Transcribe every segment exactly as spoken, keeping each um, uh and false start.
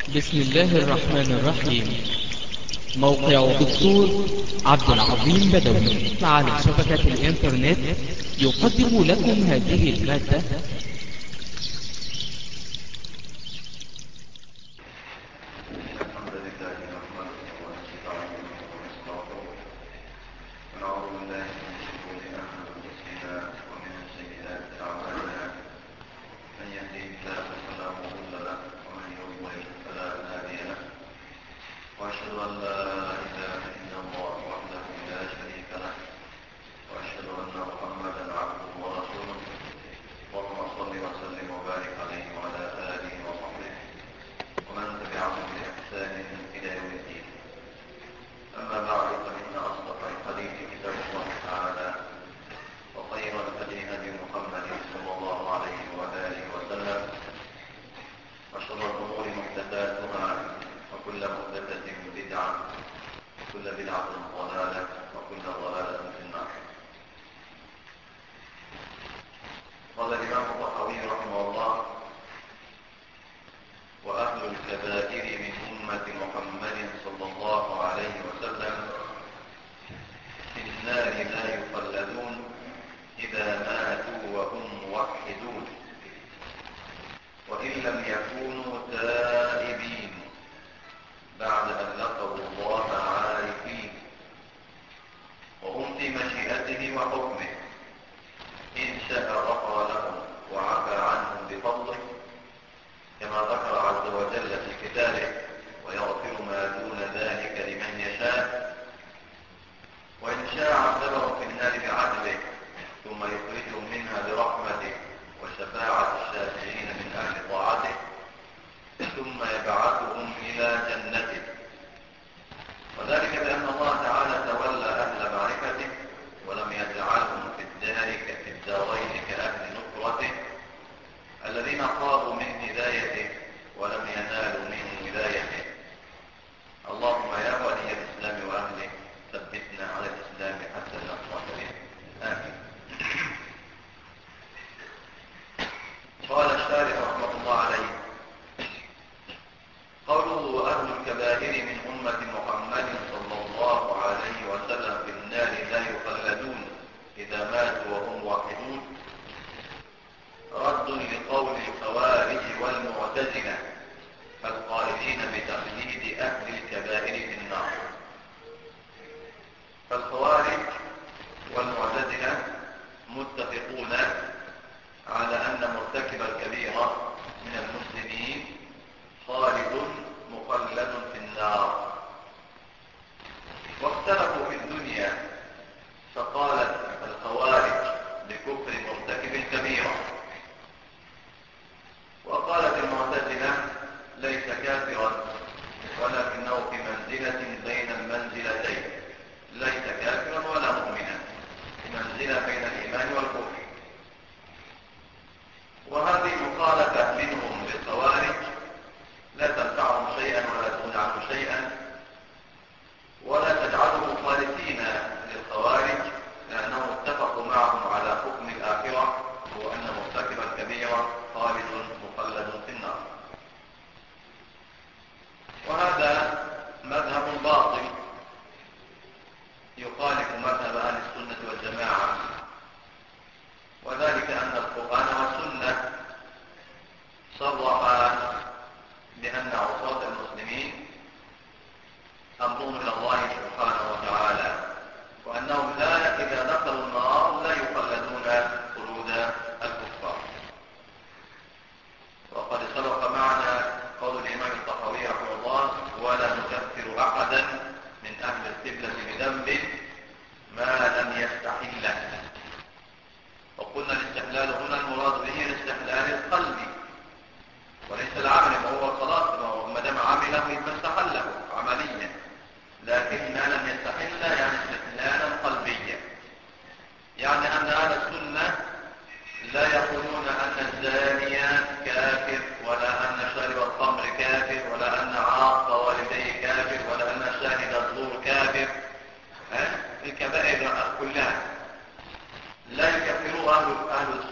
بسم الله الرحمن الرحيم. موقع دكتور عبد العظيم بدوي على شبكة الإنترنت يقدم لكم هذه المادة.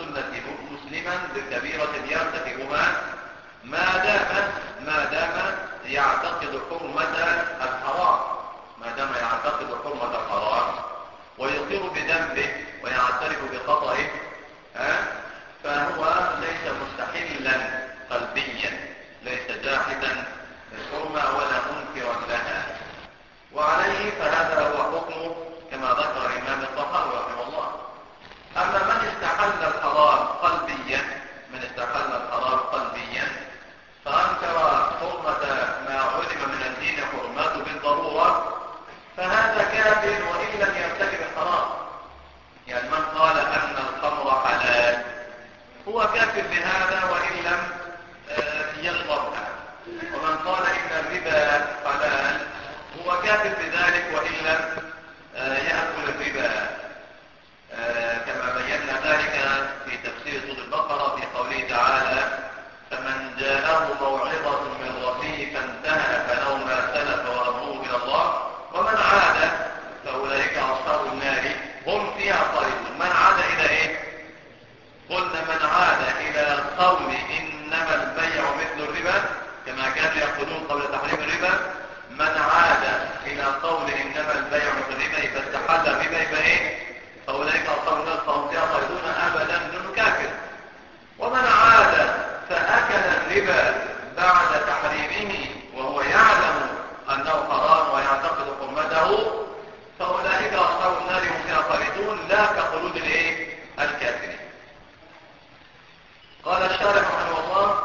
مسلما بكبيرة يرتكبها ما دام ما دام حرمة الحرام، ما دام يعتقد حرمة الحرام ويقر بذنبه ويعترف بخطئه، ها فهو ليس مستحلا قلبيا، ليس جاحدا للحرمة ولا منكرا لها. وعليه فهذا هو حكمه كما ذكر الإمام الطحاوي رحمه الله. أما من استحل الحرام قلبيا، من استحل الحرام قلبيا فأنكر حرمة ما علم من الدين حرماته بالضرورة، فهذا كافر وإن لم يرتكب الحرام. يعني من قال أن الخمر حلال هو كافر بهذا وإن لم يشربها، ومن قال إن الربا حلال هو كافر بذلك وإن لم يأكل الربا، كما بينا ذلك في تفسير سورة البقرة في قوله تعالى: فمن جاءه موعظة من ربه فانتهى فله ما سلف وأمره إلى الله ومن عاد فأولئك أصحاب النار هم فيها خالدون. من عاد إلى إيه؟ قلنا من عاد إلى قول إنما البيع مثل الربا كما كانوا يقولون قبل تحريم الربا، من عاد إلى قول إنما البيع مثل الربا فاستحل الربا يبقى إيه؟ فأولئك أصحاب النار فهم فيها خالدون أبدا دون كافر. ومن عاد فأكل الربا بعد تحريمه وهو يعلم أنه حرام ويعتقد حرمته فأولئك أصحاب النار هم فيها خالدون لا كخلود الإيه؟ الكافرين. قال الشارح رحمه الله: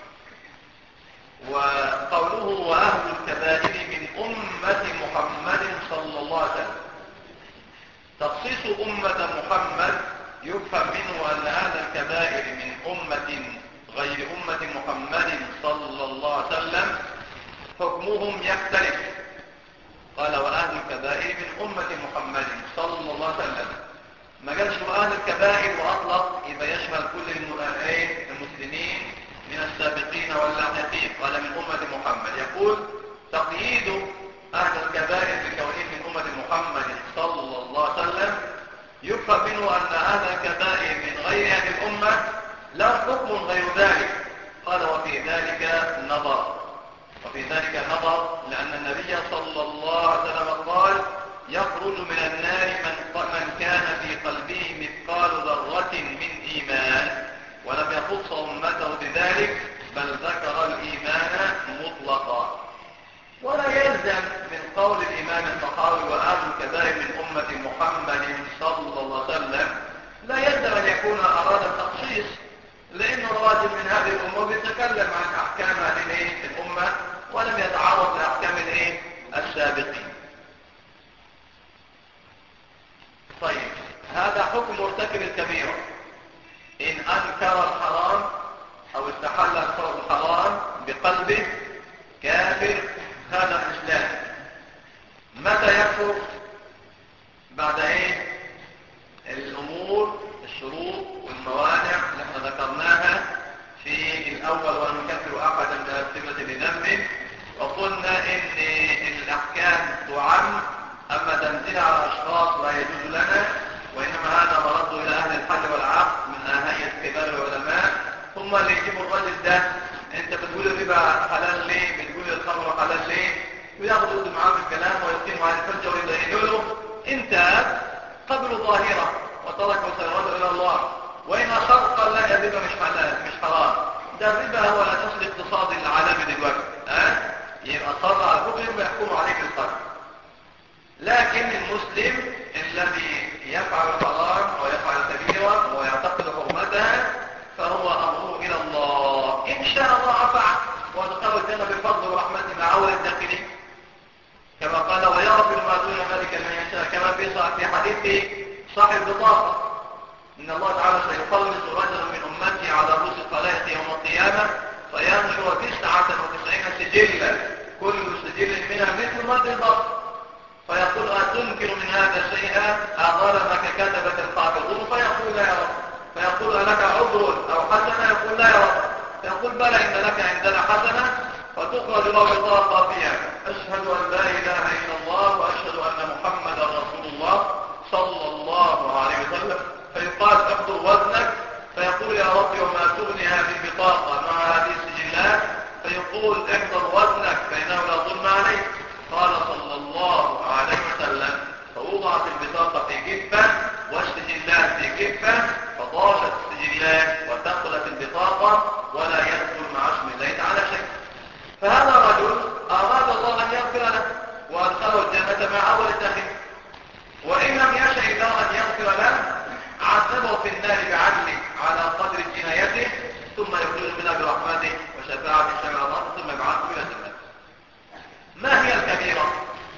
وقوله وأهل الكبائر من أمة محمد صلى الله عليه وسلم، تخصيص أمة محمد يفهم منه أن أهل الكبائر من أمة غير أمة محمد صلى الله عليه وسلم حكمهم يختلف. قال وأهل الكبائر من أمة محمد صلى الله عليه وسلم، ما قالش أهل الكبائر وأطلق يبقى يشمل كل المسلمين من السابقين واللاحقين، قال من أمة محمد. يقول تقييد أهل الكبائر بكونهم من أمة محمد صلى الله عليه وسلم يفهم منه أن أهل الكبائر من غير هذه الأمة لهم حكم غير ذلك. قال وفي ذلك نظر، وفي ذلك نظر لأن النبي صلى الله عليه وسلم قال يخرج من النار من, من كان في قلبه مثقال ذرة من إيمان، ولم يخص أمته بذلك بل ذكر الإيمان مطلقا. ولا يلزم من قول الإمام الطحاوي وأهل الكبائر من أمة محمد صلى الله عليه وسلم لا يلزم أن يكون أراد التخصيص، لأنه راجل من هذه الأمة بيتكلم عن أحكام هذه الأمة ولم يتعرض لأحكام السابقين. طيب هذا حكم مرتكب الكبيرة، إن أنكر الحرام أو استحل الحرام بقلبه كافر خارج الإسلام. متى يكفر؟ بعد إيه؟ الأمور الشروط والموانع اللي احنا ذكرناها في الأول ونكفر أحدا من الأمثلة بذنب، وقلنا إن الأحكام تعم، أما تنزيل على أشخاص لا يجوز لنا، وإنما هذا مرد إلى أهل الحل والعقد من هيئة كبار العلماء، هم اللي يجيبوا الرجل ده أنت بتقول الربا حلال ليه؟ بتقول الخمر حلال ليه؟ وياخذوا معاه في الكلام ويقيموا على الحجة ويدينوا له أنت قبل ظاهرة وتركوا سيرده إلى الله، وإن أخر قال لا الربا مش حلال مش حرام، ده الربا هو الأساس الاقتصادي العالمي دلوقتي، ها؟ يبقى صار على الحكم ويحكموا عليه بالقدر. لكن المسلم الذي يفعل الحرام ويفعل الكبيرة ويعتقد حرمتها فهو أمره إلى الله، إن شاء الله عفا وادخله الجنة بفضل ورحمته مع أول الداخلين، كما قال ويغفر ما دون ذلك من يشاء، كما في حديث صاحب بطاقة إن الله تعالى سيخلص رجلا من أمتي على رؤوس الخلائق يوم القيامة فينشر تسعة وتسعين سجلا كل سجل منها مثل مد البصر، فيقول أتنكر من هذا شيئا أظلمك كتبت القابضون، فيقول لا يا رب، فيقول ألك عذر أو حسنة؟ يقول لا يا رب، فيقول بلى إن لك عندنا حسنة، فتخرج له بطاقة فيها أشهد أن لا إله إلا الله وأشهد أن محمدا رسول الله صلى الله عليه وسلم، فيقال احضر وزنك، فيقول يا رب وما تغني هذه البطاقة مع هذه السجلات؟ فيقول يقول احضر وزنك فإنه لا ظلم عليك. قال صلى الله عليه وسلم فوضعت البطاقة في كفة والسجلات في كفة فضاشت السجلات ودخلت البطاقة ولا يدخل مع اسم الله تعالى شيء. فهذا الرجل أراد الله أن يغفر له وأدخله الجنة مع أول الداخل، وإن لم يشأ الله أن يغفر له عذبه في النار بعدله على قدر جنايته ثم يخرج منها برحمته وشفاعة شرع الله ثم يبعثه إلى الجنة. ما هي الكبيرة؟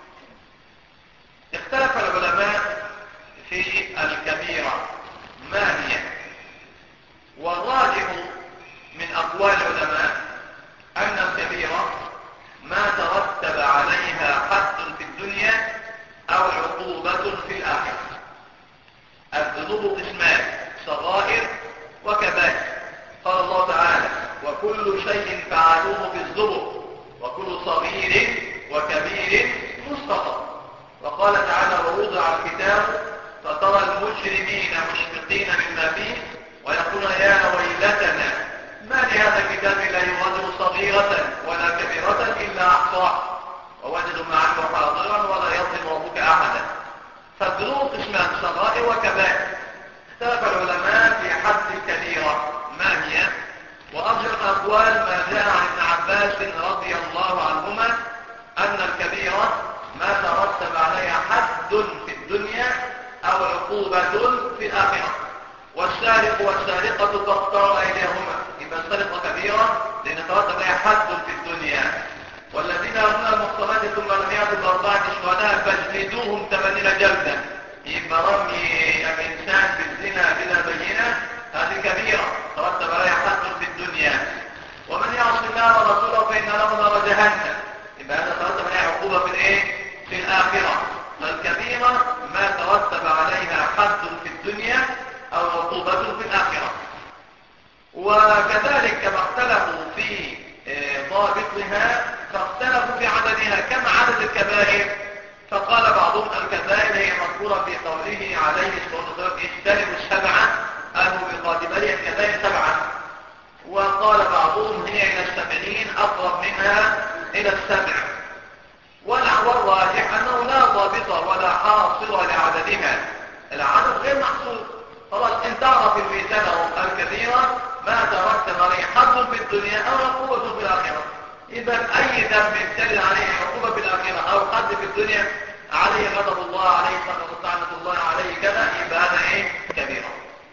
اختلف العلماء في الكبيرة ما هي، والراجح من أقوال العلماء أن الكبيرة ما ترتب عليها حد في الدنيا أو عقوبة في الآخرة. الذنوب قسمان صغائر وكبائر. قال الله تعالى وكل شيء فعلوه في الزبر وكل صغير وكبير مستطر. وقال تعالى ووضع الكتاب فترى المجرمين مشفقين مما فيه ويقولون يا ويلتنا ما لهذا الكتاب لا يغادر صغيرة ولا كبيرة إلا أحصاها ووجدوا ما عملوا حاضرا ولا يظلم ربك أحدا. فالذنوب قسمان صغائر وكبائر. اختلف العلماء في حد الكبيرة ما هي، وأرجح الأقوال ما جاء عن ابن عباس رضي الله عنهما أن الكبيرة ما ترتب عليها حد في الدنيا أو عقوبة في الآخرة. والسارق والسارقة فاقطعوا أيديهما، إذا السرقة كبيرة لأن ترتب عليها حد في الدنيا. والذين يرمون المحصنات ثم لم يأتوا بأربعة شهداء فاجلدوهم ثمانين جلدا. يبقى رمي الإنسان بالزنا بلا بينة هذه كبيرة ترتب عليها حد في الدنيا. ومن يعص الله ورسوله فإن له نار جهنم، يبقى هذا ترتب عليها عقوبة في الإيه؟ في الآخرة. فالكبيرة ما ترتب عليها حد في الدنيا أو عقوبة في الآخرة. وكذلك كما اختلفوا في ضابطها فاختلفوا في عددها. كم عدد الكبائر؟ فقال بعضهم الكبائر هي مذكورة في قوله عليه الصلاة والسلام اجتنبوا السبعة أهو بقادمية الكبائر سبعة. وقال بعضهم هي إلى السبعين أقرب منها إلى السبع. والراجح أنه لا ضابط ولا حاصل لعددها، العدد غير محصور. خلاص ان تعرف الميزان أو الكبيرة ما ترتب عليه حد في الدنيا أو عقوبة في الآخرة. إذا أي ذنب يبتلي عليه عقوبة في الآخرة أو حد في الدنيا عليه غضب الله عليه سخط الله عليه كذا، يبقى هذا إيه؟ كبيرة.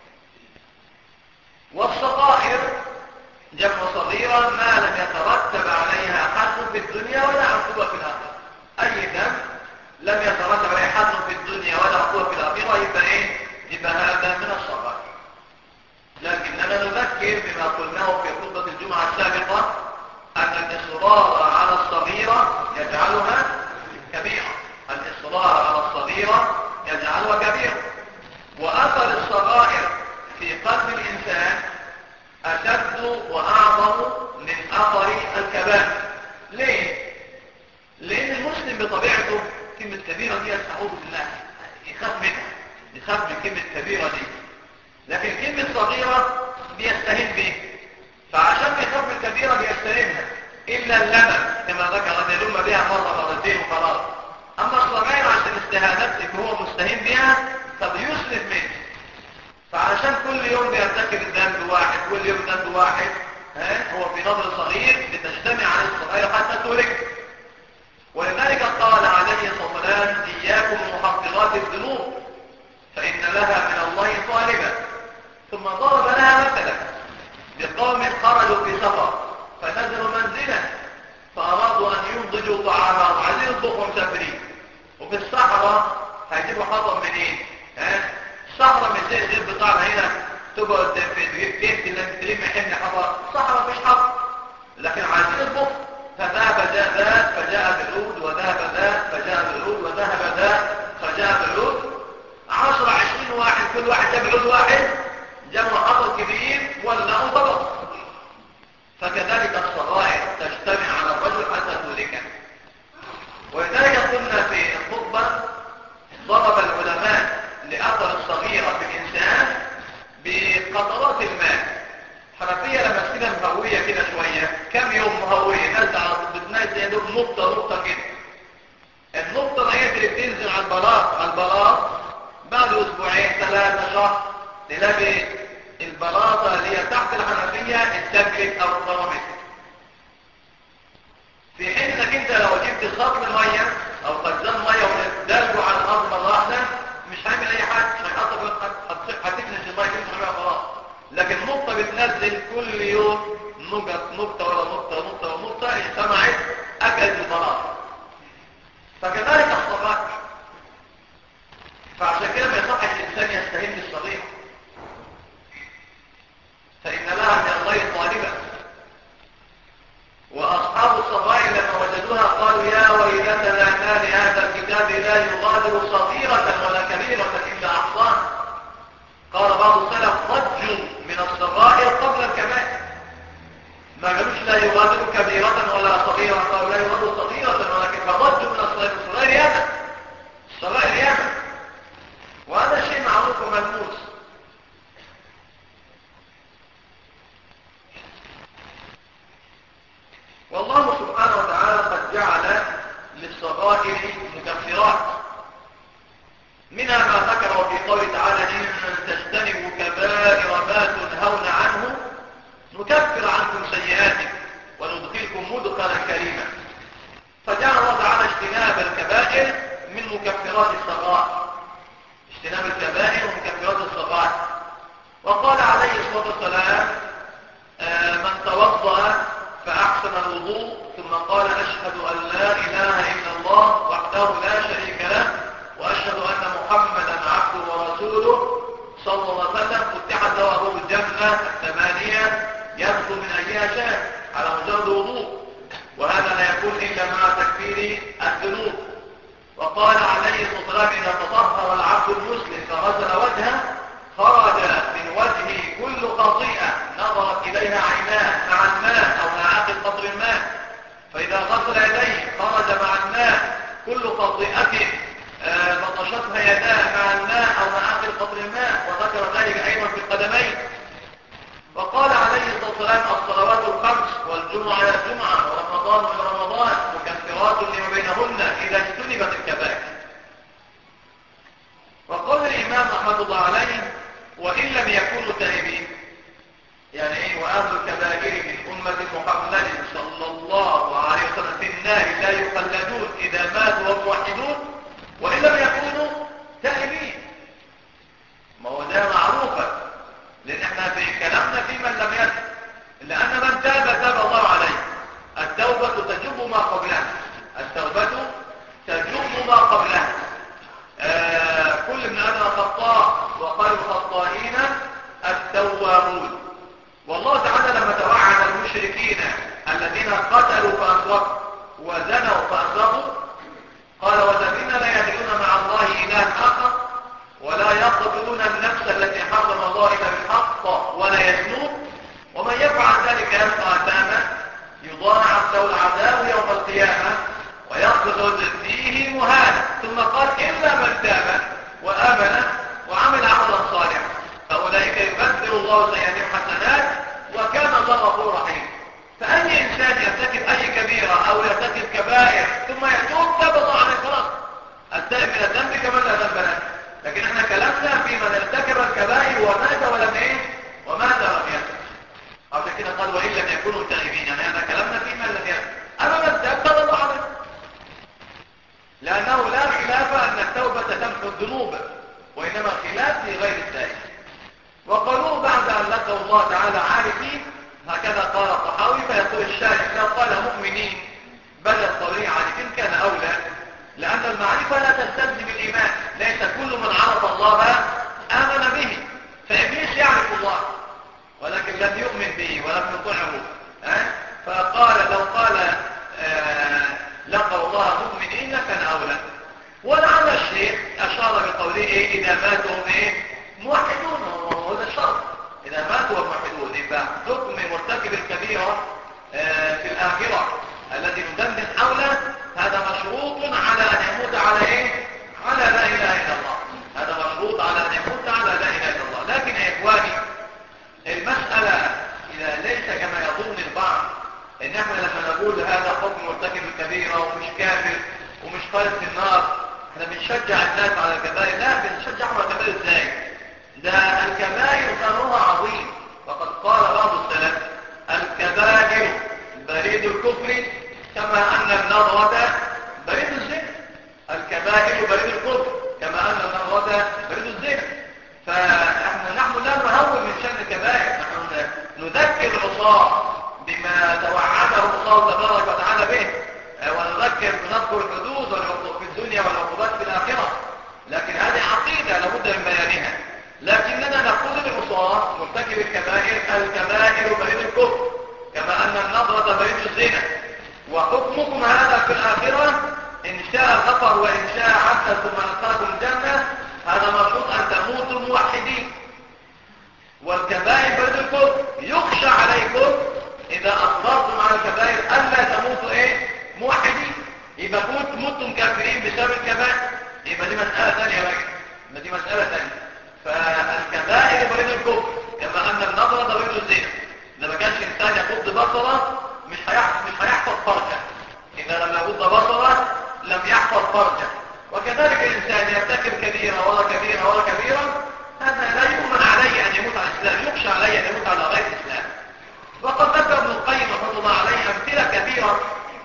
والصغائر جمع صغيرة ما لم يترتب عليها حد في الدنيا ولا عقوبة في الآخرة. أي ذنب لم يترتب عليه حد في الدنيا ولا عقوبة في الآخرة يبقى إيه؟ يبقى هذا من الصغائر. لكننا نذكر بما قلناه في خطبة الجمعة السابقة أن الإصرار على الصغيرة يجعلها كبيرة. الإصرار على الصغيرة يجعلها كبيرة. وأثر الصغائر في قلب الإنسان أشد وأعظم من أثر الكبائر. ليه؟ لأن المسلم بطبيعته كلمة كبيرة دي أعوذ بالله يخاف منها، يخاف من كلمة كبيرة دي. لكن كلمة صغيرة بيستهين به، فعشان يخاف من كبيرة بيستهينها إلا اللمن كما ذكر أن يلم بها مرة مرتين وخلاص. أما الصغير عشان استهانتك هو مستهين بها فبيسلف منه. فعشان كل يوم بيرتكب الذنب واحد كل يوم ذنب واحد ها هو في نظر صغير بتجتمع على الصغير حتى تهلك. ولذلك قال عليه الصلاة والسلام إياكم محقرات الذنوب فإن لها من الله طالبا. ثم ضرب لها مثلا بقوم خرجوا في سفر فنزلوا منزلا فأرادوا أن ينضجوا طعامهم عايزين يطبخوا مسافرين وفي الصحراء هيجيبوا حطب منين؟ ها؟ الصحراء مش زي الغير بتاعنا هنا تقعد في كيف تلم حمل حطب. الصحراء مفيش حطب لكن عايزين يطبخوا. فذهب جاء ذات فجاء بالعود وذهب ذات فجاء بالعود وذهب ذات فجاء بالعود. عشر عشرين واحد كل واحد جاب عود واحد جابوا حطب كبير ولقوا طبق. فكذلك الصغائر تجتمع على الرجل حتى تهلكه. ولذلك قلنا في الخطبة ضرب العلماء لأثر الصغيرة في الإنسان بقطرات الماء. حنفية لما تسيبها مهوية كده شوية كم يوم مهوية؟ بينزل على بتنزل يا دوب نقطة نقطة كده. النقطة هي اللي بتنزل على البلاط على البلاط بعد اسبوعين ثلاثة شهر تلاقي البلاطة اللي هي تحت الحنفية اتسجلت او اتضربت. في حين انك انت لو جبت سطل مية او خزان مية ودلجه على الارض مرة واحدة مش هيعمل اي حاجة، مش هيحط هتكنس المية تمسح بيها خلاص. لكن النقطة بتنزل كل يوم نقط نقطة ولا نقطة نقطة ونقطة اجتمعت اكلت البلاطة. فكذلك الصغائر. فعشان كده ما يصحش الانسان يستهين بالصغيرة فإن لها من الله طالبا. وأصحاب الصغائر لما وجدوها قالوا يا ويلتنا ما لهذا الكتاب لا يغادر صغيرة ولا كبيرة إلا أحصاها. قال بعض السلف ضجوا من الصغائر قبل الكبائر. ما قالوش لا يغادر كبيرة ولا صغيرة، قالوا لا يغادر صغيرة ولكن فضجوا من الصغائر. الصغائر ياما الصغائر ياما وهذا شيء معروف وملموس. والله سبحانه وتعالى قد جعل للصغائر مكفرات، منها ما ذكر في قوله تعالى إن تجتنبوا كبائر ما تنهون عنه نكفر عنكم سيئاتكم وندخلكم مدخلا كريما. فجعل الله تعالى اجتناب الكبائر من مكفرات الصغائر، اجتناب الكبائر ومكفرات الصغائر. وقال عليه الصلاة والسلام آه من توضأ فأحسن الوضوء ثم قال أشهد أن لا إله إلا الله وحده لا شريك له وأشهد أن محمدا عبده ورسوله صلى الله عليه وسلم فتحت له أبواب الجنة الثمانية يدخل من أيها شاء على مجرد وضوء، وهذا لا يكون إلا مع تكفير الذنوب. وقال عليه الصلاة والسلام إذا تطهر العبد المسلم فغسل وجهه خرج من وجهه كل خطيئة نظرت إليها عيناه مع الماء أو مع عاقل قطر الماء. فإذا غسل يديه خرج مع الماء كل خطيئة آه بطشتها يداه مع الماء أو مع عاقل قطر الماء، وذكر ذلك أيضا في القدمين. وقال عليه الصلاة والسلام الصلوات الخمس والجمعة إلى الجمعة ورمضان إلى رمضان مكفرات لما بينهن إذا اجتنبت الكبائر. وقال الإمام رحمة الله عليه وإن لم يكونوا تائبين، يعني ايه وأهل الكبائر من أمة محمد صلى الله عليه وسلم في النار لا يخلدون إذا ماتوا وهم موحدون وإن لم يكونوا تائبين. ما هو ده معروفة، لأن احنا في كلامنا في من لم يتب، لأن من تاب تاب الله عليه. التوبة تجب ما قبلها، التوبة تجب ما قبلها. آه كل ابن آدم خطاء وخير الخطائين التوابون. والله تعالى لما توعد المشركين الذين قتلوا فأسرقوا وزنوا فأسرقوا قال والذين لا يدعون مع الله إلها آخر ولا يقتلون النفس التي حرم الله إلا بالحق ولا يزنون ومن يفعل ذلك يلقى أثاما يضاعف له العذاب يوم القيامة ويخلد فيه مهانا. ثم قال إلا من تاب وآمن وعمل عملا صالحا فأولئك يبدل الله سيئاتهم حسنات وكان الله غفورا رحيما. فأي إنسان يرتكب أي كبيرة أو يرتكب كبائر ثم يتوب تاب الله عليه خلاص، التائب من الذنب كمن لا ذنب له. لكن احنا كلامنا في من ارتكب الكبائر ومات ولم ايه ومات ولم يتب. عشان كده قال وإن لم يكونوا تائبين، يعني هذا كلامنا في من لم يتب. أما من تاب تاب الله عليه، لأنه لا خلاف أن التوبة تمحو الذنوب وإنما خلاف لغير التائب. وقالوا بعد أن لقوا الله تعالى عارفين، هكذا قال الطحاوي. فيقول الشارح لو قال مؤمنين بدل طبيعي عارفين كان أولى، لأن المعرفة لا تستلزم الإيمان. ليس كل من عرف الله آمن به، فإبليس يعرف الله ولكن لم يؤمن به ولم يطعه. أه؟ فقال لو قال آه لقوا الله مؤمنين كان أولى. ولعل الشيخ أشار بقوله إيه إذا ماتوا إيه موحدون، وهذا الشرط إذا ماتوا موحدون. يبقى حكم مرتكب الكبيرة آه في الآخرة الذي ندندن حوله هذا مشروط على أن يموت على إيه على لا إله إلا الله. هذا مشروط على أن يموت على لا إله إلا الله. لكن يا إخواني المسألة إذا ليس كما يظن البعض إن احنا لما نقول كبيرة ومش كافر ومش خالد في النار. احنا بنشجع الناس على الكبائر؟ لا، بنشجعهم على الكبائر ازاي؟ ده الكبائر ثمنها عظيم، وقد قال بعض السلف: الكبائر بريد الكفر كما أن النظرة بريد الزنا. الكبائر بريد الكفر كما أن النظرة بريد الزنا. فنحن نحن لا نهون من شأن الكبائر، نحن نذكر العصاة بما توعدهم الله تبارك وتعالى به، ونذكر بنذكر الحدود في الدنيا والعقوبات في الآخرة. لكن هذه عقيدة لابد من بيانها. لكننا نقول للعصاة مرتكب الكبائر: الكبائر بريد الكفر كما أن النظرة بريد الزنا، وحكمكم هذا في الآخرة إن شاء غفر وإن شاء عدل ثم أدخلكم الجنة. هذا مفروض أن تموتوا موحدين. والكبائر بريد الكفر، يخشى عليكم إذا أصررتم على الكبائر ألا تموتوا إيه؟ موحدين. يبقى كنت متم كافرين بسبب الكبائر، يبقى دي مسألة ثانية بقى، يبقى دي مسألة ثانية. فالكبائر بريد الكفر كما أن النظرة بريد الزنا. إذا ما كانش إنسان يغض بصره مش هيحفظ مش هيحفظ فرجه. إذا لم يغض بصره لم يحفظ فرجه. وكذلك الإنسان يرتكب كبيرة ولا كبيرة ولا كبيرة، هذا لا يؤمن عليه أن يموت على الإسلام، يخشى عليه أن يموت على غير الإسلام. وقد ذكر ابن القيم رحمه الله عليه أمثلة كثيرة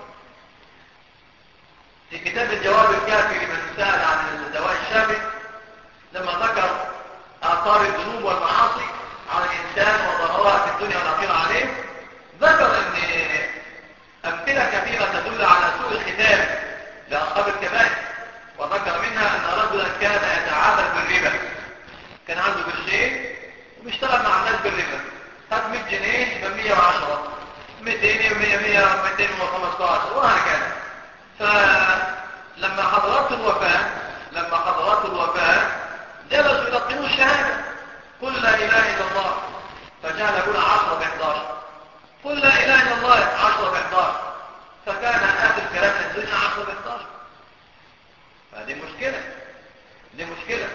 في كتاب الجواب الكافي لمن سأل عن الدواء الشامل، لما ذكر آثار الذنوب والمعاصي على الإنسان وضررها في الدنيا والآخرة عليه. ذكر أن أمثلة كثيرة تدل على سوء الختام لأصحاب الكبائر، وذكر منها أن رجلا كان يتعامل بالربا، كان عنده قرشين وبيشتغل مع الناس بالربا، خد مية جنيه يبقى مية وعشرة، ميتين مية مية ميتين وخمستاشر وهكذا. فلما حضرت الوفاة لما حضرت الوفاة جلسوا يلقنوا الشهادة: قل لا إله إلا الله. فجعل يقول عشرة بإحداشر، قل لا إله إلا الله عشرة بإحداشر، فكان آخر كلام الدنيا عشرة بإحداشر. فهذه مشكلة، دي مشكلة.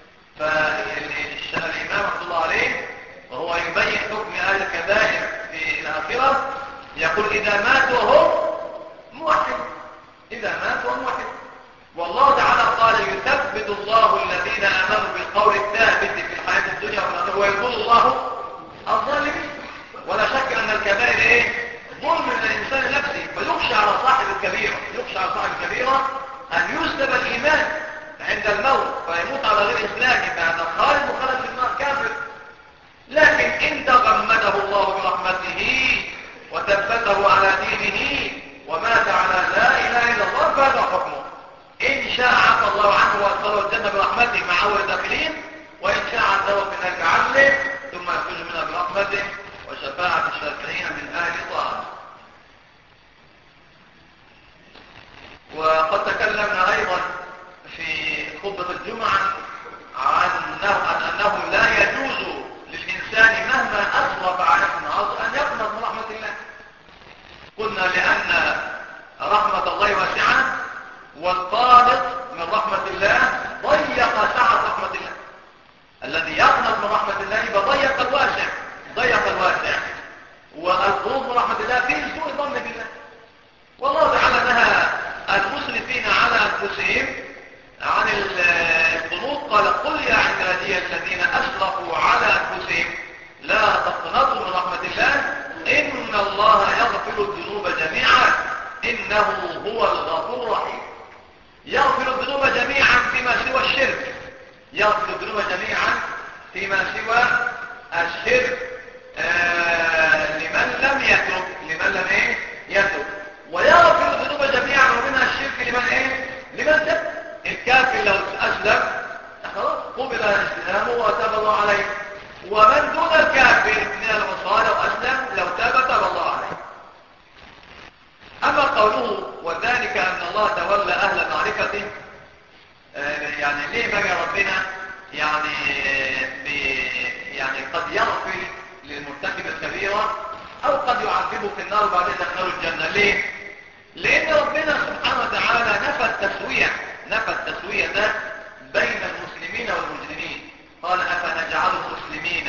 فالإمام رحمه الله عليه وهو يبين حكم أهل الكبائر في الآخرة يقول: إذا ماتوا هم موحد، إذا ماتوا هم موحد. والله تعالى قال: يثبت الله الذين آمنوا بالقول الثابت في الحياة الدنيا والآخرة ويضل الله الظالمين. ولا شك أن الكبائر إيه؟ ظلم من الإنسان نفسه. فيخشى على صاحب الكبيرة يخشى على صاحب الكبيرة أن يسلب الإيمان عند الموت فيموت على غير إسلام، فهذا خالد مخلد في النار كافر. لكن إن تغمده الله برحمته وثبته على دينه ومات على لا إله إلا الله فهذا حكمه. إن شاء عفى الله عنه وأدخله الجنة برحمته مع أول الداخلين، وإن شاء عذبه في النار بعدله ثم يخرج منها برحمته وشفاعة الشافعين من أهل طاعته. وقد تكلمنا أيضا في خطبة الجمعة عن أنه لا يجوز للإنسان مهما أسرف على نفسه أن يقنط من رحمة الله. قلنا لأن رحمة الله واسعة، والقانط من رحمة الله ضيق سعة رحمة الله. الذي يقنط من رحمة الله فضيق الواسع ضيق الواسع والقنوط من رحمة الله فيه سوء ظن بالله. والله تعالى نهى المسرفين على أنفسهم عن القنوط، قال: قل يا عبادي الذين أسرفوا على أنفسهم لا تقنطوا من رحمة الله إن الله يغفر الذنوب جميعا إنه هو الغفور الرحيم. يغفر الذنوب جميعا فيما سوى الشرك، يغفر الذنوب جميعا فيما سوى الشرك آه لمن لم يترك لمن لم ايه يترك، ويغفر الذنوب جميعا ومنها الشرك لمن ايه لمن تاب. الكافر لو اسلم خلاص قبل اسلامه وتاب الله عليه، ومن دون الكافر من العصاة لو اسلم لو تاب تاب الله عليه. اما قوله وذلك ان الله تولى اهل معرفته، يعني ليه بقى ربنا يعني يعني قد يغفر للمرتكب الكبيرة او قد يعذبه في النار وبعدين يدخله الجنة؟ ليه؟ لان ربنا سبحانه وتعالى نفى التسوية نفى التسوية ده بين المسلمين والمجرمين. قال: افنجعل المسلمين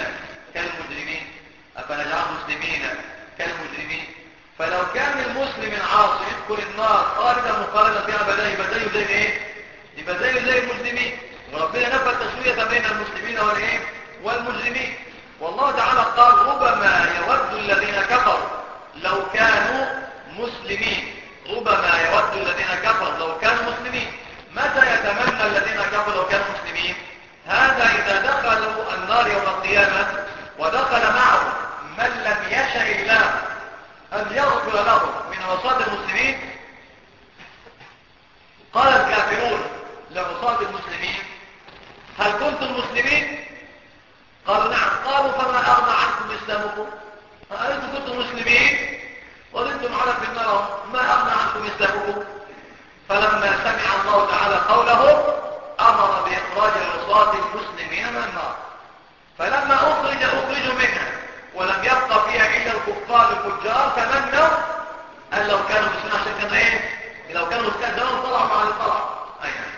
كالمجرمين افنجعل المسلمين كالمجرمين. فلو كان المسلم العاصي يكون النار خالدا مقارنة فيها بداية بداية زي ايه؟ يبقى زيه زي المسلمين. وربنا نفى التسوية بين المسلمين والايه؟ والمجرمين. والله تعالى قال ربما يود الذين كفروا لو كانوا مسلمين. ربما يود الذين كفروا لو كانوا مسلمين. متى يتمنى الذين كفروا لو كانوا مسلمين؟ هذا إذا دخلوا النار يوم القيامة ودخل معهم من لم يشاء الله أن يغفر لهم من عصاة المسلمين. قال الكافرون لعصاة المسلمين هل كنتم مسلمين؟ قالوا نعم. قالوا فما أغنى عنكم إسلامكم؟ أنتم كنتم مسلمين وظلتم على في النار، ما أغنى عنكم إسلامكم؟ فلما سمع الله تعالى قوله أمر بإخراج عصاة المسلمين من النار. فلما أخرج أخرجوا منها ولم يبقى فيها إلا الكفار الفجار تمنوا أن لو كانوا مسلمين عشان كانوا إيه؟ لو كانوا مسلمين زمان طلعوا مع الطلع. أي نعم.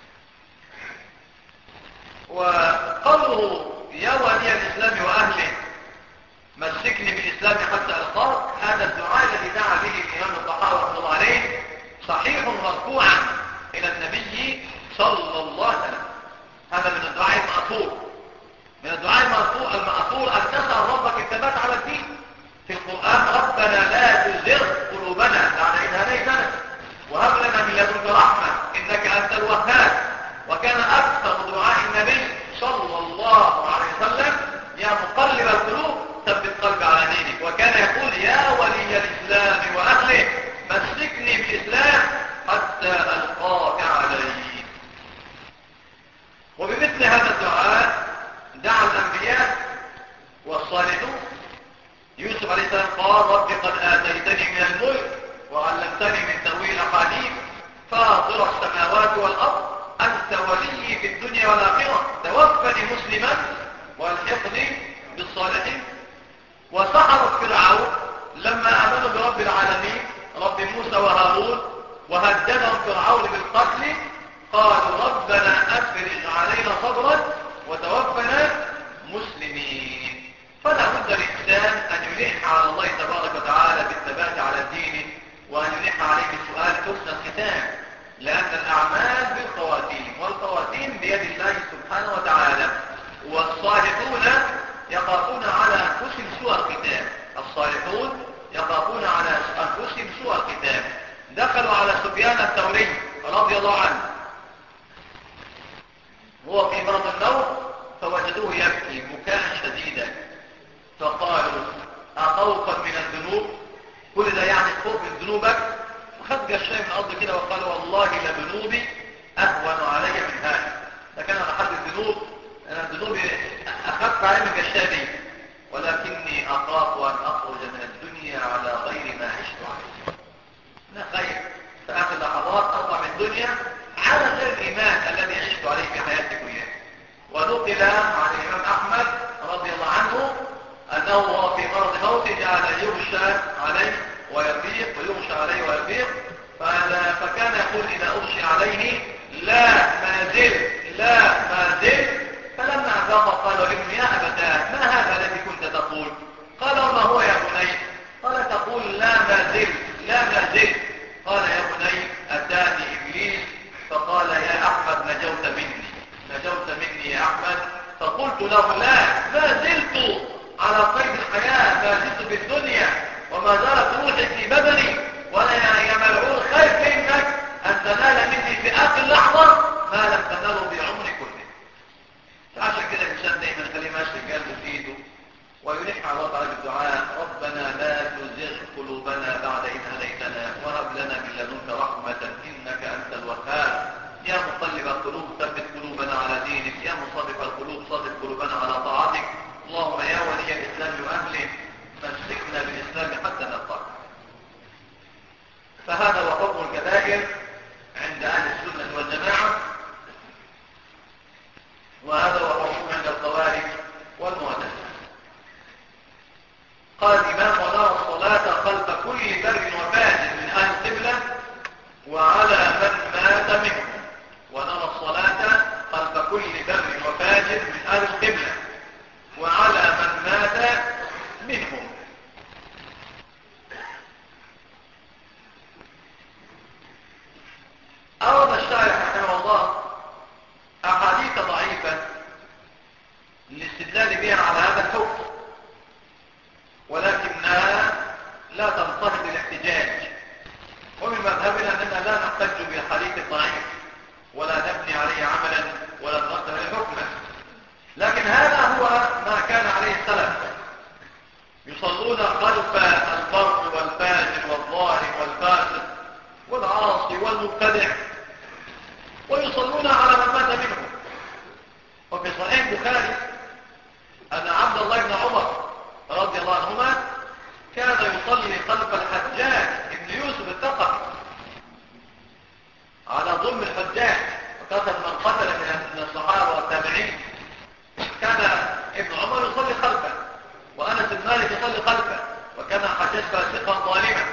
وقوله يا ولي الإسلام وأهله مسكني بالإسلام حتى ألقاك، هذا الدعاء الذي دعا به الإمام الطحاوي رحمه الله عليه صحيح مرفوعا إلى النبي صلى الله عليه وسلم. هذا من الدعاء المأثور، من الدعاء المأثور المأثور أن تسأل ربك الثبات على الدين. في القرآن ربنا لا تزغ قلوبنا بعد إذ هديتنا وهب لنا من لدنك رحمة إنك أنت الوهاب. وكان أكثر دعاء النبي صلى الله عليه وسلم يا مقلب القلوب ثبت قلبي على دينك. وكان يقول يا ولي الإسلام وأهله مسكني بالإسلام حتى ألقاك عليه. وبمثل هذا الدعاء دعا الأنبياء والصالحون. يوسف عليه السلام قال رب قد آتيتني من الملك وعلمتني من تأويل الأحاديث فاطر السماوات والأرض أنت ولي في الدنيا والآخرة توفني مسلما والحقني بالصالحين. وسحروا فرعون لما آمنوا برب العالمين رب موسى وهارون وهددهم فرعون بالقتل قالوا ربنا أفرج علينا صبرا وتوفنا مسلمين. فلا بد الإنسان أن يلح على الله تبارك وتعالى بالثبات على دينه وأن يلح عليه بسؤال حسن الختام، لأن الأعمال بالخواتيم والخواتيم بيد الله سبحانه وتعالى. والصالحون يخافون على أنفسهم سوء الختام. الصالحون يخافون على أنفسهم سوء الختام. دخلوا على سفيان الثوري رضي الله عنه هو في مرض الموت فوجدوه يبكي بكاء شديدا فقالوا أخوفا من الذنوب؟ كل ده يعني خوف من ذنوبك؟ فخد الشيء من الأرض كده وقال والله لذنوبي أهون علي من هذا. ده كان على حد الذنوب، أنا الذنوب أخف علي من الشيء، ولكني أخاف أن أخرج من الدنيا على غير ما عشت عليه. أنا خايف في آخر لحظات أطلع من الدنيا على غير الإيمان الذي عشت عليه في حياتي كلها. ونقل عن الإمام أحمد رضي الله عنه أنه هو في مرض موته جعل يغشى عليه ويفيق ويغشى عليه ويفيق، فكان يقول إذا أغشي عليه لا ما زلت لا ما زلت. فلما أفاق قال ابن يا أبتاه ما هذا الذي كنت تقول؟ قال وما هو يا بني؟ قال تقول لا ما زلت لا ما زلت. قال يا بني أتاني إبليس فقال يا أحمد نجوت مني نجوت مني يا أحمد. فقلت له لا ما زلت على قيد الحياة، ما زلت في الدنيا وما زالت روحي في بدني، ولا يا ملعون خايف منك أن تنال مني في آخر لحظة ما لم تناله بعمر كله. فعشان كده الإنسان دايما خليه ماشي قلبه في إيده ويلح على الله تعالى بالدعاء ربنا لا تزغ قلوبنا بعد إذ هديتنا وهب لنا من لدنك رحمة إنك أنت الوهاب. يا مقلب القلوب ثبت قلوبنا على دينك، يا مصرف القلوب صرف قلوبنا على طاعتك. اللهم يا ولي الإسلام وأهله مسكنا بالإسلام حتى نلقاك. فهذا هو حكم الكبائر عند أهل السنة والجماعة، وهذا هو حكم عند الخوارج والمعتزلة. قال الإمام ونرى الصلاة خلف كل بر وفاجر من أهل القبلة وعلى من مات منهم. ونرى الصلاة خلف كل بر وفاجر من أهل القبلة وعلى من مات منهم. والفاسق والعاصي والمبتدع، ويصلون على من مات منهم. وفي صحيح البخاري أن عبد الله بن عمر رضي الله عنهما كان يصلي خلف الحجاج ابن يوسف الثقفي على ظلم الحجاج وقتل من قتل من الصحابة والتابعين. كان ابن عمر يصلي خلفه، وأنس بن مالك يصلي خلفه، وكان حجاج فاسقا ظالما.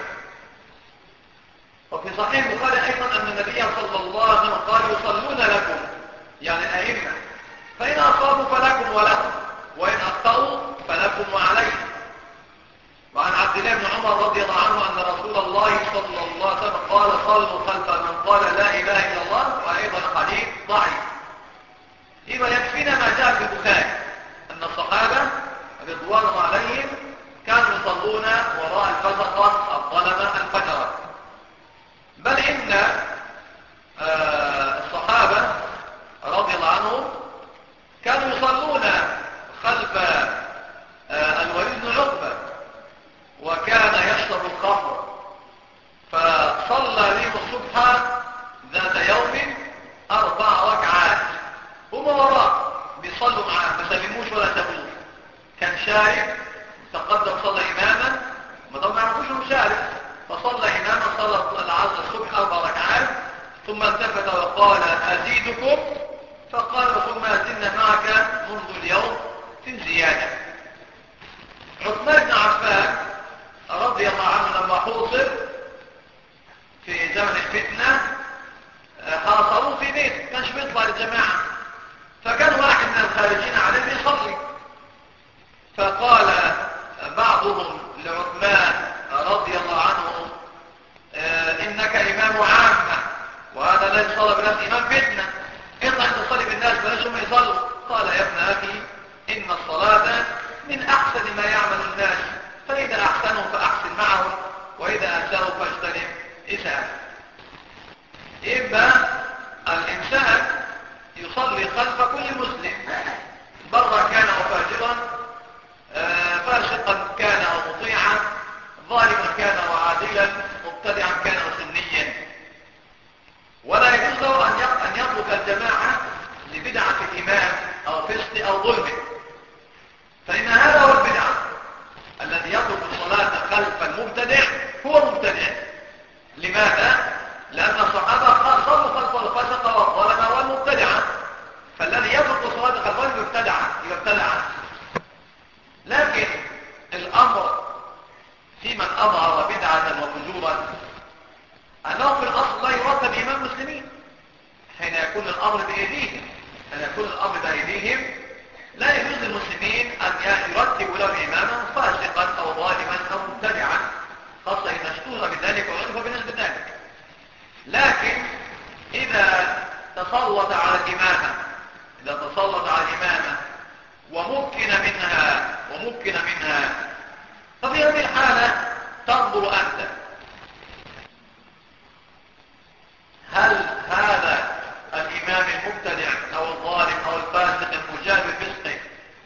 وفي صحيح البخاري أيضا أن النبي صلى الله عليه وسلم قال يصلون لكم، يعني الأئمة، فإن أصابوا فلكم ولهم، وإن أخطأوا فلكم وعليهم. وعن عبد الله بن عمر رضي الله عنه أن رسول الله صلى الله عليه وسلم قال صلوا خلف من قال لا إله إلا الله، وأيضا حديث ضعيف. إذا يكفينا ما جاء في البخاري أن الصحابة رضوان الله عليهم كانوا يصلون وراء الفسقة الظلمة الفجرة. بل إن آه الصحابة رضي الله عنهم كانوا يصلون خلف آه الوليد بن عقبة، وكان يشرب الخمر، فصلى بهم الصبح ذات يوم أربع ركعات، هم وراء بيصلوا معاه ما سلموش ولا سابوه. كان شارب تقدم صلى إماما، ما طبعا ما يعرفوش انه شارب، فصلى إماما صلى العصر الصبح أربع ركعات، ثم التفت وقال أزيدكم، فقال ثم أزلنا معك منذ اليوم في زيادة. عثمان بن عفان رضي الله عنه لما حوصر في زمن الفتنة حاصروه في بيت، كانش بيطلع للجماعة، فكان واحد من الخارجين عليه بيصلي، فقال بعضهم لعثمان رضي الله عنه آه إنك إمام عامة، وهذا لا يصلى بالناس إمام فتنة، اطلع انت تصلي بالناس بلاش هم يصلوا. قال يا ابن أخي إن الصلاة من أحسن ما يعمل الناس، فإذا أحسنوا فأحسن معهم، وإذا أساءوا فاجتنب إساءة. يبقى الإنسان يصلي خلف كل مسلم، برا كان أو فاجرا، فاسقا كان أو مطيعا، ظالما كان أو عادلا، مبتدعا كان أو سنيا. ولا يجوز له أن يترك الجماعة لبدعة الإمام أو فسق أو ظلم، فإن هذا هو البدعة. الذي يترك الصلاة خلف المبتدع هو مبتدع. لماذا؟ لأن الصحابة صلوا خلف الفسق والظلم والمبتدعة، فالذي يترك الصلاة خلفهم يبتدع يبتدع. لكن الأمر في من أظهر بدعة وفجورا أنه في الأصل لا يرتب إمام مسلمين، حين يكون الأمر بأيديهم، حين يكون الأمر بأيديهم لا يجوز للمسلمين أن يرتبوا له إماما فاسقا أو ظالما أو مبتدعا، خاصة إذا اشتهر بذلك وعرف بالناس بذلك. لكن إذا تسلط على الإمامة إذا تسلط على الإمامة وممكن منها وممكن منها ففي هذه الحالة تنظر أنت هل هذا الإمام المبتدع أو الظالم أو الفاسق المجاب بفسقه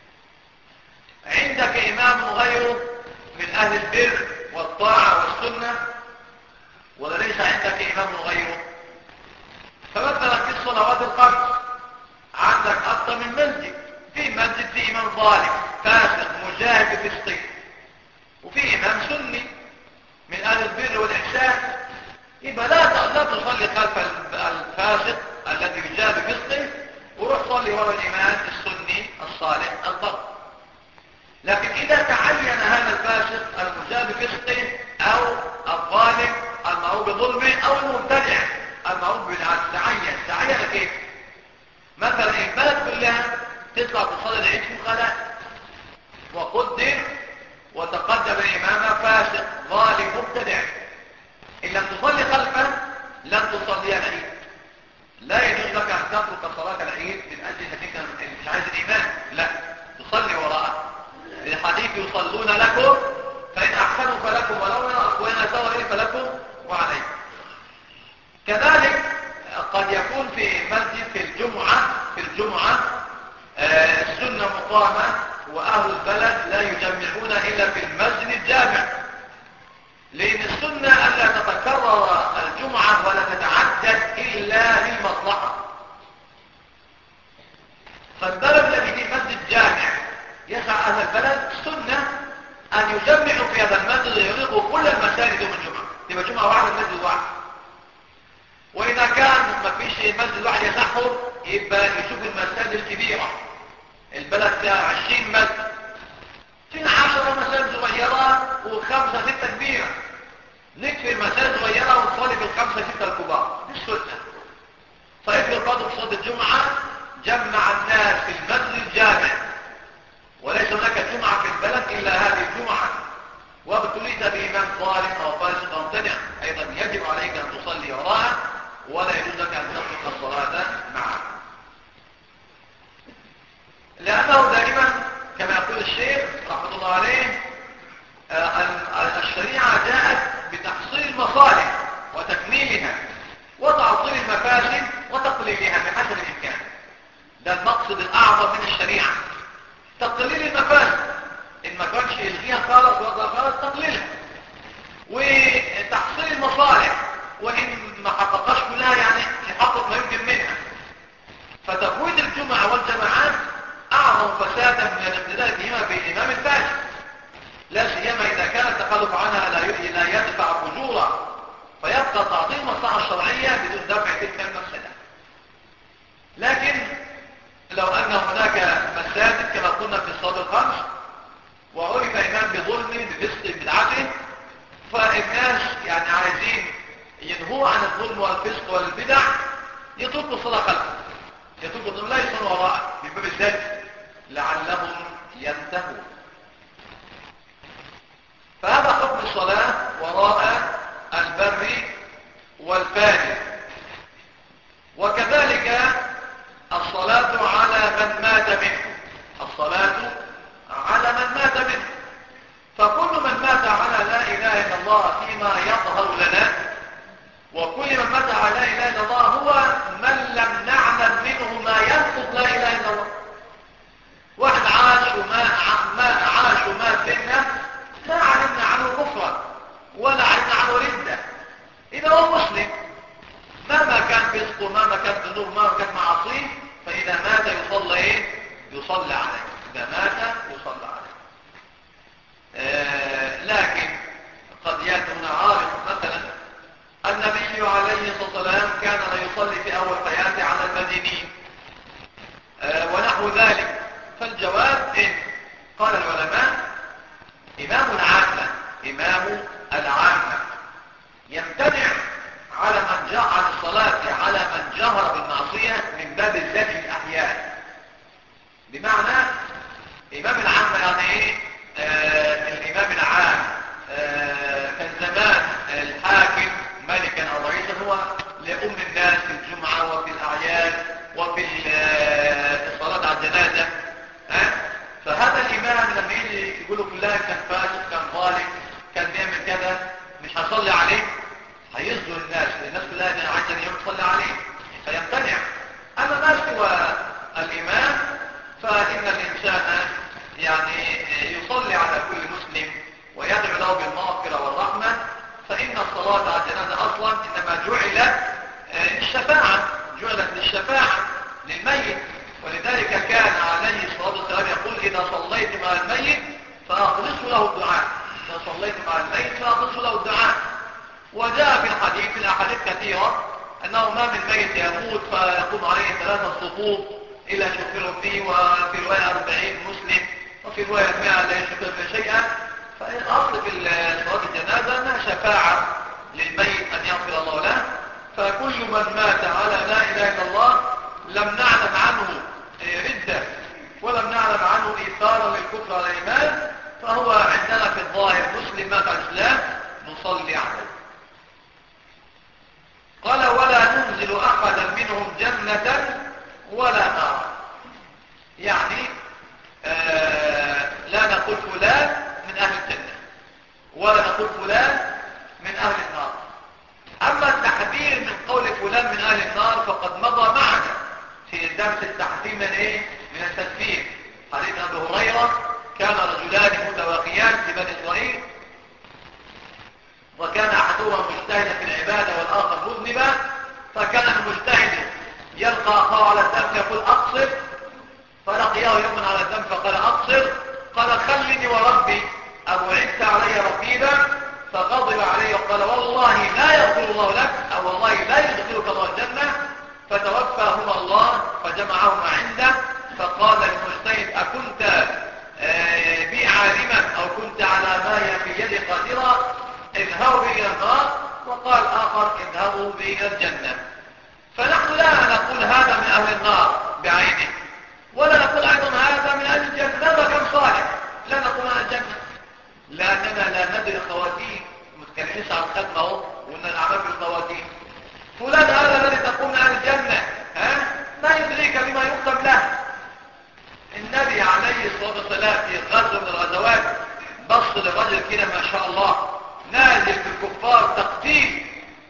عندك إمام غيره من أهل البر والطاعة والسنة، ولا ليس عندك إمام غيره؟ فمثلا في الصلوات الخمس عندك أكثر من مسجد، في مسجد في إمام ظالم فاسق مجاهد بفسقه، وفي إمام سني من أهل البر والإحسان، يبقى لا لا تصلي خلف الفاسق الذي يجاب بفسقه وروح صلي وراء الإمام السني الصالح الضبط. لكن إذا تعين هذا الفاسق المجاب بفسقه أو الظالم المعروف بظلمه أو المبتدع المعروف بالعدل، تعين تعين كيف؟ مثلا البلد كلها تطلع تصلي العيد في الخلاء، وقدر وتقدم الإمام فاسق ظالم مبتدع، إن لم تصلي خلفه لن تصلي العيد. لا يجوز لك أن تترك صلاة العيد من أجل أنك مش عايز الإمام، لا تصلي وراءه. الحديث يصلون لكم فإن أحسنوا فلكم وإن أساءوا فلكم وعليكم. كذلك قد يكون في مسجد في الجمعة في الجمعة آه السنة مقامة، وأهل البلد لا يجمعون إلا في المسجد الجامع، لأن السنة ألا مسجد واحد. وإذا كان ما فيش مسجد واحد يسحر يبقى يشوف المساجد الكبيرة. البلد فيها عشرين مسجد، فينا عشرة مساجد صغيرة وخمسة ستة كبيرة، نكفي المساجد صغيرة ونصلي في الخمسة ستة الكبار. دي السنة. فافرض برضه في صلاة الجمعة جمع الناس في المسجد الجامع، وليس هناك جمعة في البلد إلا هذه الجمعة، وابتليت بإمام ظالم أو فاسق أو مبتدع، أيضا يجب عليك أن تصلي وراءه، ولا يجوز لك أن تترك الصلاة معه، لأنه دائما كما يقول الشيخ رحمه الله عليه الشريعة جاءت بتحصيل المصالح وتكميلها وتعطيل المفاسد وتقليلها بحسب الإمكان. ده المقصد الأعظم من الشريعة، تقليل المفاسد. إن ما كانش يلغيها خالص وضع خالص تقليلها، وتحصيل المصالح، وإن ما حققش كلها يعني يحقق ما يمكن منها. فتفويت الجمعة والجماعات أعظم فسادا من الاقتداء بهما بالإمام الفاسد، لا سيما إذا كان التخلف عنها لا يدفع فجورا، فيبقى تعطيل المصلحة الشرعية بدون دفع تلك المفسدة. لكن لو أن هناك مساجد كما قلنا في الصلاة الخمس وعرف إمام بظلمه بفسق بدعته، فالناس يعني عايزين ينهوا عن الظلم والفسق والبدع، يتركوا الصلاة خلفه، يتركوا الظلم لا يصلوا وراءه من باب الزج لعلهم ينتهون. فهذا حكم الصلاة وراء البر والفاجر. وكذلك الصلاة على من مات منه، الصلاة على من مات منه. فكل من مات على لا إله إلا الله فيما يظهر لنا، وكل من مات على لا إله إلا الله هو من لم نعلم منه ما ينقض لا إله إلا الله. واحد عاش وما ما عاش وما فينا لا علمنا عنه كفرا ولا علمنا عنه ردة، إذا هو مسلم مهما كان فسقه مهما كان ذنوب مهما كان معاصيه، فإذا مات يصلى إيه؟ يصلى عليه. إذا مات يصلى عليه. آه لكن قد يأتي هنا عارض، مثلا النبي عليه الصلاة والسلام كان لا يصلي في أول حياته على المدينين آه ونحو ذلك. فالجواب إن قال العلماء إمام العامة إمام العامة يمتنع على من جاء عن الصلاة على من جهر بالمعصية من باب الزجر الأحيان. بمعنى إمام العامة يعني إيه؟ آه الإمام العام آه كان زمان الحاكم ملكا أو رئيسا هو لأم الناس في الجمعة وفي الأعياد وفي الصلاة على الجنازة. آه؟ فهذا الإمام لما يجي يقولوا كلها كان فاسد كان ظالم كان بيعمل كذا مش هصلي عليه، هيصدر الناس الناس كلها عايزة يوم تصلي عليه فيمتنع. أما ما سوى الإمام فإن الإنسان يعني يصلي على كل مسلم ويدعو له بالمغفرة والرحمة، فإن الصلاة على الجنازة أصلا إنما جعلت للشفاعة، جعلت للشفاعة للميت. ولذلك كان عليه الصلاة والسلام يقول إذا صليت مع الميت فأخلصوا له الدعاء، إذا صليت مع الميت فأخلصوا له الدعاء. وجاء في الحديث في الأحاديث كثيرة أنه ما من ميت يموت فيقوم عليه ثلاثة صفوف إلا شكروا فيه، وفي رواية أربعين مسلم، وفي رواية مئة لا يشكر في شيئا. فالأصل في صلاة الجنازة أنها شفاعة للميت أن يغفر الله له. فكل من مات على لا إله إلا الله لم نعلم عنه ردة ولم نعلم عنه إيثارا للكفر على الإيمان، فهو عندنا في الظاهر مسلم مات على الإسلام نصلي عليه. قال ولا ننزل أحدا منهم جنة ولا نار، يعني آه لا نقول فلان من أهل الجنة ولا نقول فلان من أهل النار. أما التحذير من قول فلان من أهل النار فقد مضى معنا في درس التحذير من إيه؟ من التكفير. حديث أبي هريرة كان رجلان متواخيان في بني إسرائيل، وكان أحدهما مجتهدا في العبادة والآخر مذنبا، فكان المجتهد يلقى أخاه على الذنب يقول أقصر، فلقيه يوما على الذنب فقال أقصر، قال خلني وربي أبعدت علي رقيبا، فغضب عليه وقال والله لا يغفر الله لك أو والله لا يدخلك الله الجنة. فتوفاهما الله فجمعهما عنده فقال للمجتهد أكنت بي عالما أو كنت على ما في يدي قادرا اذهبوا بي إلى النار. وقال آخر اذهبوا بي إلى الجنة. فنحن لا نقول هذا من أهل النار بعينه ولا نقول أيضا هذا من أهل الجنة. هذا كان صالح لا نقول أهل الجنة لأننا لا ندري خواتيم متكلمين عن الخدمة وأن الأعمال بالخواتيم. فلان هذا الذي تقول من أهل الجنة ها ما يدريك بما يختم له. النبي عليه الصلاة والسلام في غزوة من الغزوات بص للرجل كده ما شاء الله نازل في الكفار تقتيل.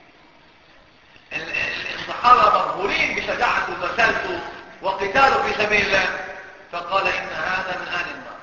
الصحابة مبهورين بشجاعته وبسالته وقتاله في سبيل الله فقال إن هذا من أهل النار.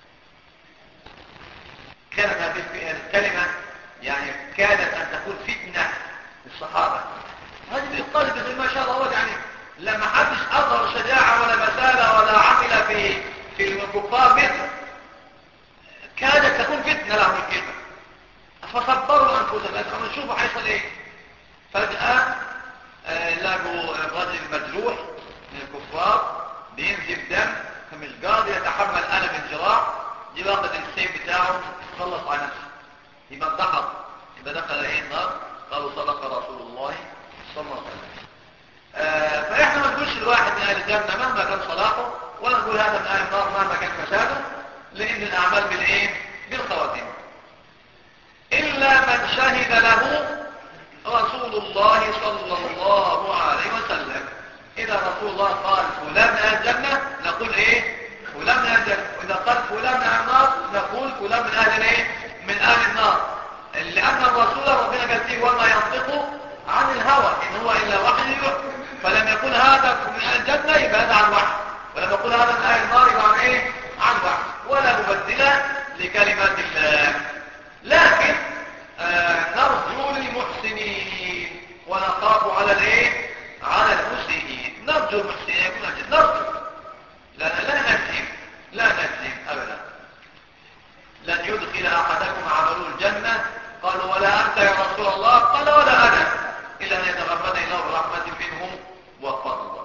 كانت هذه الكلمة يعني كانت أن تكون فتنة للصحابة. هذه بيقال ما شاء الله يعني لما حدش أظهر شجاعة ولا مسالة ولا عمل في في الكفار مثل كانت تكون فتنة لهم الكلمة فصبروا أنفسهم. أما نشوفوا حيصل إيه. فجأة آه لقوا الرجل مجروح من الكفار بينزف دم فمش قادر يتحمل ألم الجراح يبقى واخد السيف بتاعه خلص على نفسه يبقى انتحر يبقى دخل ايه النار. قالوا صدق رسول الله صلى الله عليه وسلم. آه فإحنا ما نقولش الواحد من أهل الجنة مهما كان صلاحه ولا نقول هذا من أهل النار مهما كان فساده لأن الأعمال بالإيه بالخواتيم. إلا من شهد له رسول الله صلى الله عليه وسلم. إذا رسول الله قال فلان من أهل الجنة نقول إيه فلان من أهل الجنة. وإذا قال فلان من أهل النار نقول فلان من أهل الإيه من أهل النار. لأن الرسول ربنا قال فيه وما ينطق عن الهوى إن هو إلا وحي يوحى. فلم يقول هذا من أهل الجنة يبقى هذا عن وحي ولم يقول هذا من أهل النار يبقى عن إيه عن وحي ولا مبدل لكلمات الله. لكن آه نرجو للمحسنين ونخاف على الايه على المسيئين. نرجو المحسنين يكون أجل نرجو لا لا نجزم لا نجزم أبدا. لن يدخل أحدكم عمله الجنة قالوا ولا أنت يا رسول الله قال ولا أنا إلا أن يتغمدني الله برحمة منه وفضل.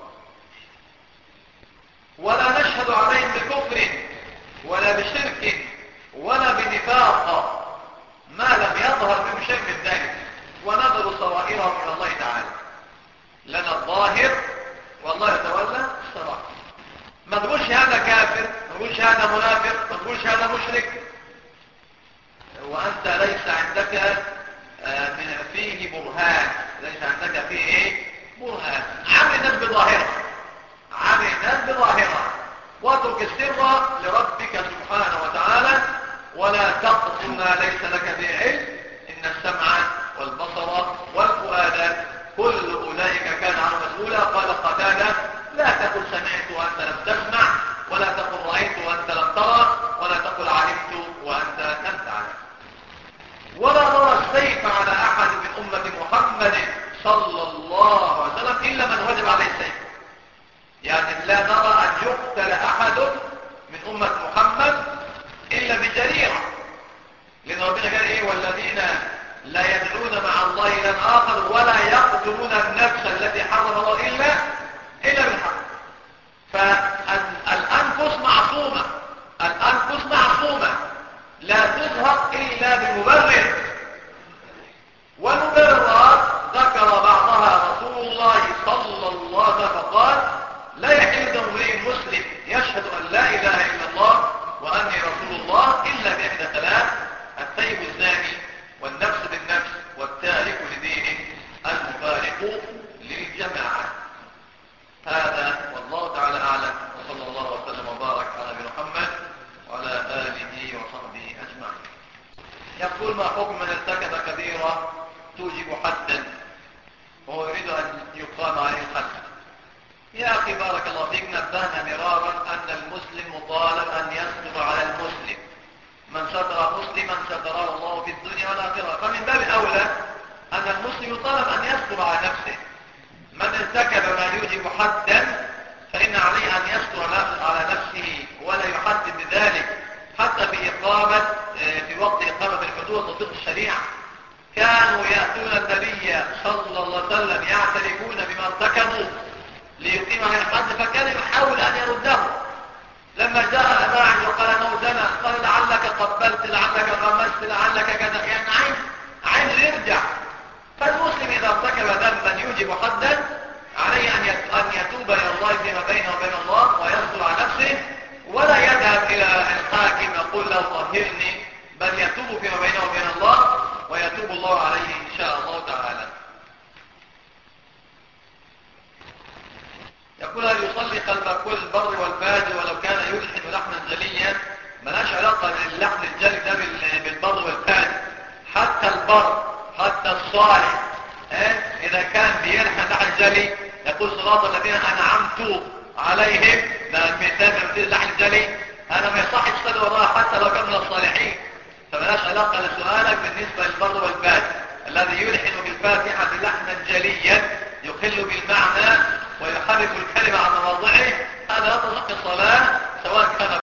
ولا نشهد عليهم بكفر ولا بشرك ولا بنفاق ما لم يظهر بهم شيء من ذلك ونظر صوائرهم إلى الله تعالى. لنا الظاهر والله يتولى السرائر. ما تقولش هذا كافر ما تقولش هذا منافق ما تقولش هذا مشرك وأنت ليس عندك من فيه برهان ليس عندك فيه ايه برهان. عامل الناس بظاهرة عامل الناس بظاهرة واترك السر لربك سبحانه وتعالى ولا تقف ما ليس لك به علم. إن السمع والبصر والفؤاد كل أولئك كان عنه مسؤولا. قال قتادة لا تقل سمعت وأنت لم تسمع ولا تقل رأيت وأنت لم ترى ولا تقل علمت وأنت لم تعلم. ولا نرى السيف على أحد من أمة محمد صلى الله عليه وسلم إلا من وجب عليه السيف. يعني لا نرى أن يقتل أحد من أمة محمد إلا بجريرة لأن ربنا قال إيه والذين لا يدعون مع الله إلى آخر ولا يقتلون النفس التي حرم الله إلا إلا بالحق. فالأنفس معصومة الأنفس معصومة لا تظهر إلا بمبرر. والمبررات ذكر بعضها رسول الله صلى الله عليه وسلم فقال لا يحل دم امرئ مسلم يشهد أن لا إله إلا الله وأني رسول الله إلا بإحدى ثلاث الثيب الزاني والنفس بالنفس والتارك لدينه المفارق للجماعة. هذا والله تعالى أعلم وصلى الله وسلم وبارك على نبينا محمد وعلى آله وصحبه أجمعين. يقول ما حكم من ارتكب كبيرة توجب حدا وهو يريد أن يقام عليه الحد. يا أخي بارك الله فيك نبهنا مرارا أن المسلم مطالب أن يستر على المسلم. من ستر مسلما ستره الله في الدنيا والآخرة. فمن باب أولى أن المسلم يطالب أن يستر على نفسه. من ارتكب ما يوجب حدا فإن عليه أن يستر على نفسه ولا يحدد بذلك حتى في إقامة في وقت إقامة الحدود وتطبيق الشريعة كانوا يأتون النبي صلى الله عليه وسلم يعترفون بما ارتكبوا ليقيم عليه الحد، فكان يحاول أن يرده. لما جاء ماعز وقال أنه زنى قال لعلك قبلت لعلك غمست لعلك كذا، يعني عين عين يرجع. فالمسلم إذا ارتكب ذنبا يوجب حدا عليه أن يتوب إلى الله فيما بينه وبين الله ويصبر على نفسه، ولا يذهب إلى الحاكم يقول له طهرني، بل يتوب فيما بينه وبين الله ويتوب الله عليه إن شاء الله تعالى. يقول هل يصلي خلف كل البر والفاجر ولو كان يلحن لحنا جليا؟ ملاش علاقة اللحن الجلي ده بالبر والفاجر، حتى البر حتى الصالح اه؟ إذا كان بيلحن لحن جلي يقول صراط الذين أنعمت عليهم، ده المثال من اللحن الجلي، أنا ما يصحش صلي وراء حتى لو كان من الصالحين. فملاش علاقة لسؤالك بالنسبة للبر والفاجر. الذي يلحن بالفاتحة لحنا جليا يخل بالمعنى ويحرك الكلمة عن مواضعه، هذا لا تصح الصلاة سواء كان